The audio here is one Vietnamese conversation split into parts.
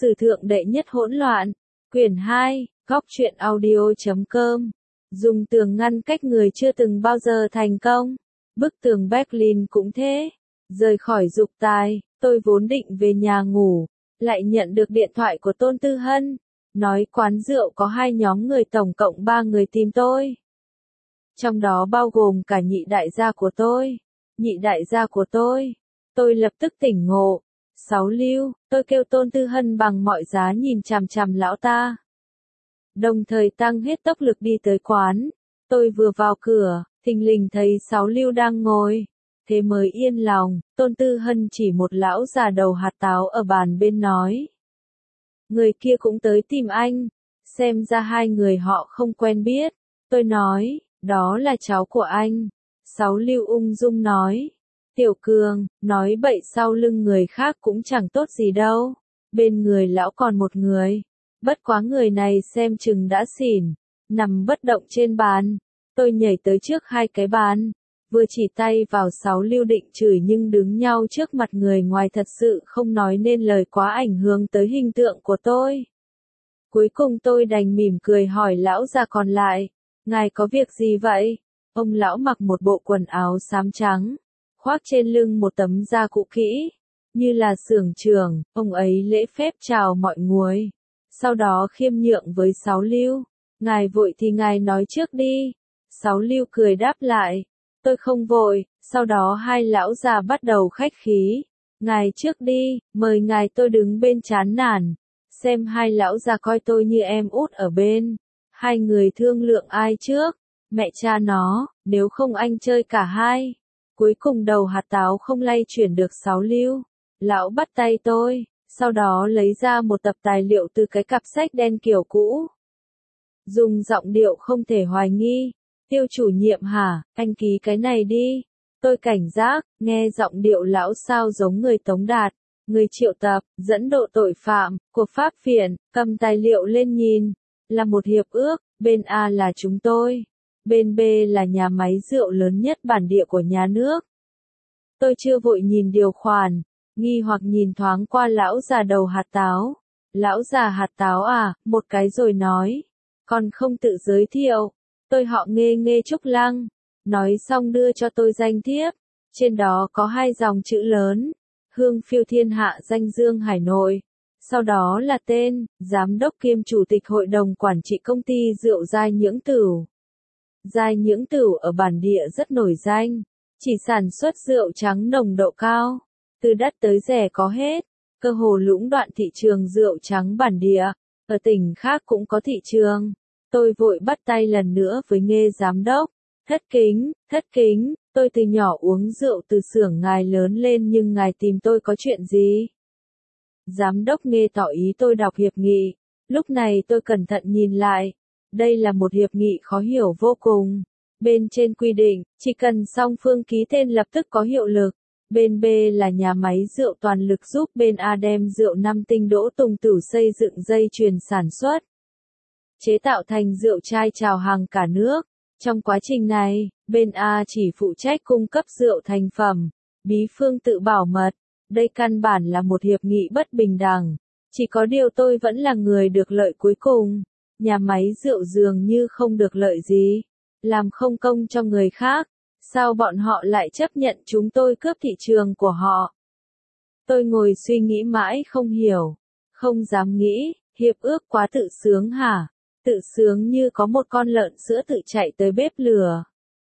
Sử thượng đệ nhất hỗn loạn, quyển 2, góc truyện audio.com. Dùng tường ngăn cách người chưa từng bao giờ thành công. Bức tường Berlin cũng thế. Rời khỏi dục tài, tôi vốn định về nhà ngủ, lại nhận được điện thoại của Tôn Tư Hân. Nói quán rượu có 2 nhóm người, tổng cộng 3 người tìm tôi. Trong đó bao gồm cả nhị đại gia của tôi. Nhị đại gia của tôi. Tôi lập tức tỉnh ngộ. 6 lưu, tôi kêu Tôn Tư Hân bằng mọi giá nhìn chằm chằm lão ta. Đồng thời tăng hết tốc lực đi tới quán. Tôi vừa vào cửa, thình lình thấy 6 lưu đang ngồi. Thế mới yên lòng, Tôn Tư Hân chỉ một lão già đầu hạt táo ở bàn bên nói. Người kia cũng tới tìm anh. Xem ra 2 người họ không quen biết. Tôi nói, đó là cháu của anh. 6 lưu ung dung nói. Tiểu Cường, nói bậy sau lưng người khác cũng chẳng tốt gì đâu. Bên người lão còn một người. Bất quá người này xem chừng đã xỉn. Nằm bất động trên bàn. Tôi nhảy tới trước 2 cái bàn. Vừa chỉ tay vào 6 lưu định chửi, nhưng đứng nhau trước mặt người ngoài thật sự không nói nên lời, quá ảnh hưởng tới hình tượng của tôi. Cuối cùng tôi đành mỉm cười hỏi lão già còn lại. Ngài có việc gì vậy? Ông lão mặc một bộ quần áo xám trắng. Khoác trên lưng một tấm da cũ kỹ. Như là xưởng trưởng, ông ấy lễ phép chào mọi người. Sau đó khiêm nhượng với 6 lưu. Ngài vội thì ngài nói trước đi. 6 lưu cười đáp lại. Tôi không vội. Sau đó 2 lão già bắt đầu khách khí. Ngài trước đi, mời ngài. Tôi đứng bên chán nản. Xem 2 lão già coi tôi như em út ở bên. 2 người thương lượng ai trước. Mẹ cha nó, nếu không anh chơi cả 2. Cuối cùng đầu hạt táo không lay chuyển được 6 lưu. Lão bắt tay tôi, sau đó lấy ra một tập tài liệu từ cái cặp sách đen kiểu cũ. Dùng giọng điệu không thể hoài nghi. Tiêu chủ nhiệm hả, anh ký cái này đi. Tôi cảnh giác, nghe giọng điệu lão sao giống người tống đạt, người triệu tập, dẫn độ tội phạm, của pháp viện, cầm tài liệu lên nhìn. Là một hiệp ước, bên A là chúng tôi. Bên B là nhà máy rượu lớn nhất bản địa của nhà nước. Tôi chưa vội nhìn điều khoản, nghi hoặc nhìn thoáng qua lão già đầu hạt táo. Lão già hạt táo à, một cái rồi nói. Còn không tự giới thiệu. Tôi họ Nghê Nghê Trúc Lăng. Nói xong đưa cho tôi danh thiếp. Trên đó có 2 dòng chữ lớn. Hương phiêu thiên hạ, danh dương hải nội. Sau đó là tên, giám đốc kiêm chủ tịch hội đồng quản trị công ty rượu Giai Nhưỡng Tửu. Giai Nhưỡng Tửu ở bản địa rất nổi danh. Chỉ sản xuất rượu trắng nồng độ cao. Từ đắt tới rẻ có hết. Cơ hồ lũng đoạn thị trường rượu trắng bản địa. Ở tỉnh khác cũng có thị trường. Tôi vội bắt tay lần nữa với Nghê giám đốc. Thất kính, tôi từ nhỏ uống rượu từ xưởng ngài lớn lên, nhưng ngài tìm tôi có chuyện gì? Giám đốc Nghê tỏ ý tôi đọc hiệp nghị. Lúc này tôi cẩn thận nhìn lại. Đây là một hiệp nghị khó hiểu vô cùng. Bên trên quy định, chỉ cần song phương ký tên lập tức có hiệu lực. Bên B là nhà máy rượu toàn lực giúp bên A đem rượu 5 tinh Đỗ Tùng Tửu xây dựng dây chuyền sản xuất. Chế tạo thành rượu chai chào hàng cả nước. Trong quá trình này, bên A chỉ phụ trách cung cấp rượu thành phẩm, bí phương tự bảo mật. Đây căn bản là một hiệp nghị bất bình đẳng. Chỉ có điều tôi vẫn là người được lợi cuối cùng. Nhà máy rượu dường như không được lợi gì. Làm không công cho người khác. Sao bọn họ lại chấp nhận chúng tôi cướp thị trường của họ? Tôi ngồi suy nghĩ mãi không hiểu. Không dám nghĩ, hiệp ước quá tự sướng hả? Tự sướng như có một con lợn sữa tự chạy tới bếp lửa.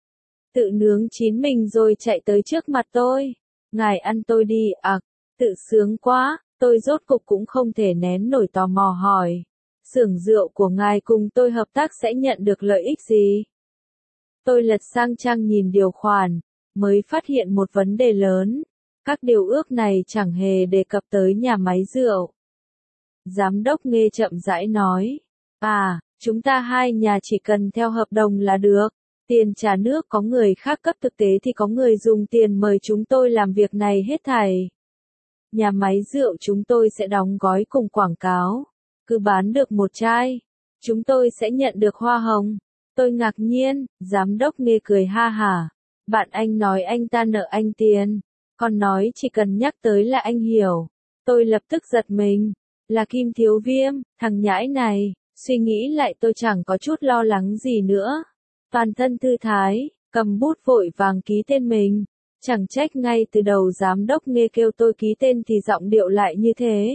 Tự nướng chín mình rồi chạy tới trước mặt tôi. Ngài ăn tôi đi, tự sướng quá, tôi rốt cục cũng không thể nén nổi tò mò hỏi. Xưởng rượu của ngài cùng tôi hợp tác sẽ nhận được lợi ích gì? Tôi lật sang trang nhìn điều khoản, mới phát hiện một vấn đề lớn. Các điều ước này chẳng hề đề cập tới nhà máy rượu. Giám đốc Nghê chậm rãi nói. Chúng ta 2 nhà chỉ cần theo hợp đồng là được. Tiền trả nước có người khác cấp, thực tế thì có người dùng tiền mời chúng tôi làm việc này hết thảy. Nhà máy rượu chúng tôi sẽ đóng gói cùng quảng cáo. Cứ bán được 1 chai, chúng tôi sẽ nhận được hoa hồng. Tôi ngạc nhiên, giám đốc Nghê cười ha hả. Bạn anh nói anh ta nợ anh tiền. Còn nói chỉ cần nhắc tới là anh hiểu. Tôi lập tức giật mình. Là Kim Thiếu Viêm, thằng nhãi này, suy nghĩ lại tôi chẳng có chút lo lắng gì nữa. Toàn thân thư thái, cầm bút vội vàng ký tên mình. Chẳng trách ngay từ đầu giám đốc Nghê kêu tôi ký tên thì giọng điệu lại như thế.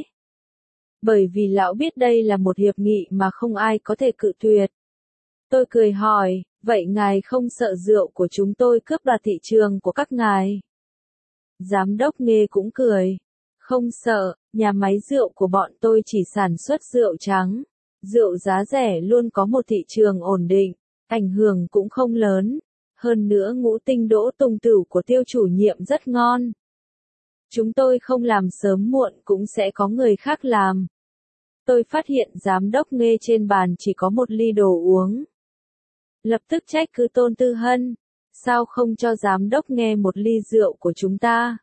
Bởi vì lão biết đây là một hiệp nghị mà không ai có thể cự tuyệt. Tôi cười hỏi, vậy ngài không sợ rượu của chúng tôi cướp đoạt thị trường của các ngài? Giám đốc Nghê cũng cười. Không sợ, nhà máy rượu của bọn tôi chỉ sản xuất rượu trắng. Rượu giá rẻ luôn có một thị trường ổn định, ảnh hưởng cũng không lớn. Hơn nữa ngũ tinh đỗ tùng tửu của tiêu chủ nhiệm rất ngon. Chúng tôi không làm sớm muộn cũng sẽ có người khác làm. Tôi phát hiện giám đốc Nghê trên bàn chỉ có một ly đồ uống. Lập tức trách cứ Tôn Tư Hân. Sao không cho giám đốc nghe một ly rượu của chúng ta?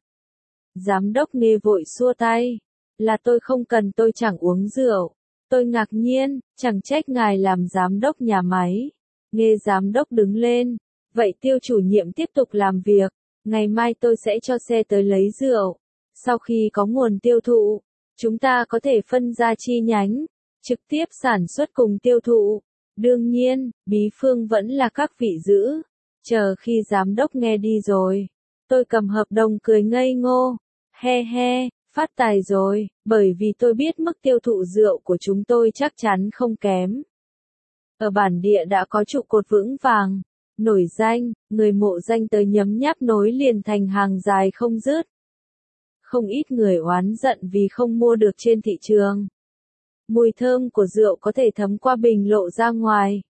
Giám đốc Nghê vội xua tay. Là tôi không cần, tôi chẳng uống rượu. Tôi ngạc nhiên, chẳng trách ngài làm giám đốc nhà máy. Nghê giám đốc đứng lên. Vậy tiêu chủ nhiệm tiếp tục làm việc. Ngày mai tôi sẽ cho xe tới lấy rượu. Sau khi có nguồn tiêu thụ, chúng ta có thể phân ra chi nhánh, trực tiếp sản xuất cùng tiêu thụ. Đương nhiên, bí phương vẫn là các vị giữ. Chờ khi giám đốc nghe đi rồi. Tôi cầm hợp đồng cười ngây ngô. He he, phát tài rồi, bởi vì tôi biết mức tiêu thụ rượu của chúng tôi chắc chắn không kém. Ở bản địa đã có trụ cột vững vàng, nổi danh, người mộ danh tới nhấm nháp nối liền thành hàng dài không dứt. Không ít người oán giận vì không mua được trên thị trường. Mùi thơm của rượu có thể thấm qua bình lộ ra ngoài.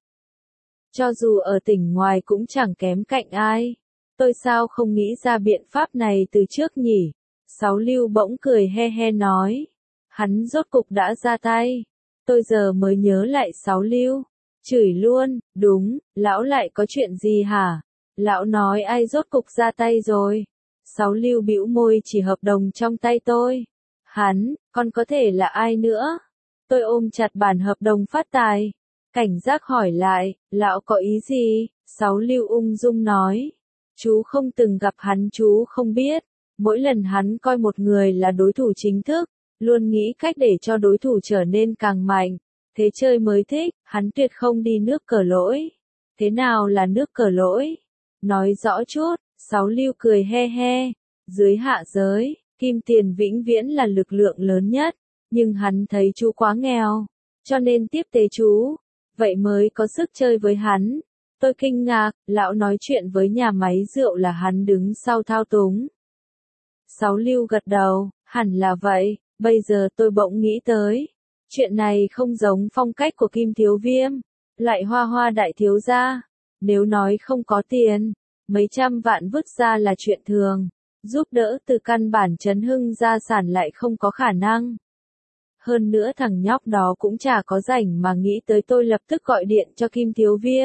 Cho dù ở tỉnh ngoài cũng chẳng kém cạnh ai. Tôi sao không nghĩ ra biện pháp này từ trước nhỉ? Sáu Lưu bỗng cười he he nói. Hắn rốt cục đã ra tay. Tôi giờ mới nhớ lại Sáu Lưu. Chửi luôn, đúng, lão lại có chuyện gì hả? Lão nói ai rốt cục ra tay rồi? Sáu Lưu bĩu môi chỉ hợp đồng trong tay tôi. Hắn, còn có thể là ai nữa? Tôi ôm chặt bản hợp đồng phát tài. Cảnh giác hỏi lại, lão có ý gì? Sáu Lưu ung dung nói. Chú không từng gặp hắn, chú không biết. Mỗi lần hắn coi một người là đối thủ chính thức, luôn nghĩ cách để cho đối thủ trở nên càng mạnh. Thế chơi mới thích, hắn tuyệt không đi nước cờ lỗi. Thế nào là nước cờ lỗi? Nói rõ chút. Sáu Lưu cười he he. Dưới hạ giới, kim tiền vĩnh viễn là lực lượng lớn nhất. Nhưng hắn thấy chú quá nghèo, cho nên tiếp tế chú. Vậy mới có sức chơi với hắn. Tôi kinh ngạc, lão nói chuyện với nhà máy rượu là hắn đứng sau thao túng. Sáu Lưu gật đầu, hẳn là vậy, bây giờ tôi bỗng nghĩ tới. Chuyện này không giống phong cách của Kim Thiếu Viêm, lại Hoa Hoa đại thiếu gia. Nếu nói không có tiền, mấy trăm vạn vứt ra là chuyện thường, giúp đỡ từ căn bản chấn hưng gia sản lại không có khả năng. Hơn nữa thằng nhóc đó cũng chả có rảnh mà nghĩ tới, tôi lập tức gọi điện cho Kim Thiếu Viêm.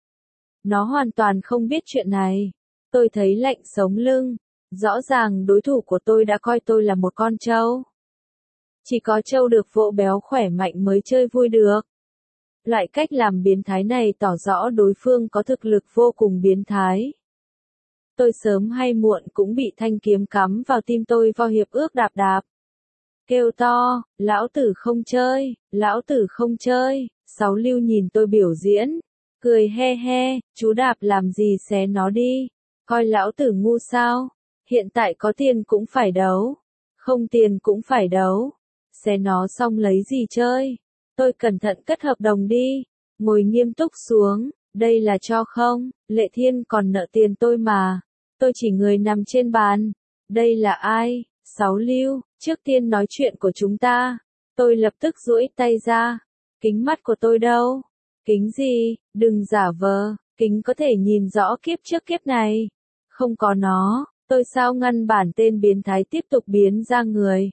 Nó hoàn toàn không biết chuyện này. Tôi thấy lạnh sống lưng. Rõ ràng đối thủ của tôi đã coi tôi là một con trâu. Chỉ có trâu được vỗ béo khỏe mạnh mới chơi vui được. Loại cách làm biến thái này tỏ rõ đối phương có thực lực vô cùng biến thái. Tôi sớm hay muộn cũng bị thanh kiếm cắm vào tim tôi vào hiệp ước đạp đạp. Kêu to, lão tử không chơi, lão tử không chơi. Sáu Lưu nhìn tôi biểu diễn, cười he he, chú đạp làm gì xé nó đi, coi lão tử ngu sao? Hiện tại có tiền cũng phải đấu, không tiền cũng phải đấu. Xé nó xong lấy gì chơi? Tôi cẩn thận cất hợp đồng đi, ngồi nghiêm túc xuống, đây là cho không, Lệ Thiên còn nợ tiền tôi mà. Tôi chỉ người nằm trên bàn. Đây là ai? Sáu Lưu, trước tiên nói chuyện của chúng ta. Tôi lập tức duỗi tay ra. Kính mắt của tôi đâu? Kính gì? Đừng giả vờ, kính có thể nhìn rõ kiếp trước kiếp này. Không có nó, tôi sao ngăn bản tên biến thái tiếp tục biến ra người.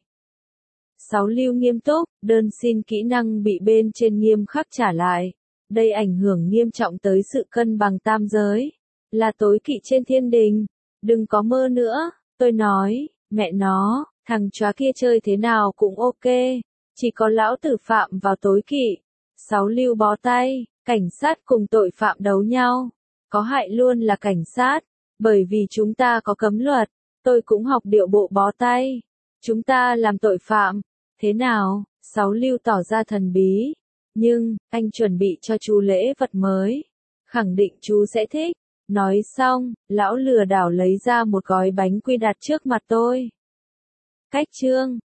Sáu Lưu nghiêm túc, đơn xin kỹ năng bị bên trên nghiêm khắc trả lại. Đây ảnh hưởng nghiêm trọng tới sự cân bằng tam giới. Là tối kỵ trên thiên đình. Đừng có mơ nữa, tôi nói, mẹ nó, thằng chóa kia chơi thế nào cũng ok. Chỉ có lão tử phạm vào tối kỵ. Sáu Lưu bó tay, cảnh sát cùng tội phạm đấu nhau. Có hại luôn là cảnh sát, bởi vì chúng ta có cấm luật. Tôi cũng học điệu bộ bó tay. Chúng ta làm tội phạm, Thế nào? Sáu Lưu tỏ ra thần bí. Nhưng, anh chuẩn bị cho chú lễ vật mới. Khẳng định chú sẽ thích. Nói xong, lão lừa đảo lấy ra một gói bánh quy đặt trước mặt tôi. Cách chương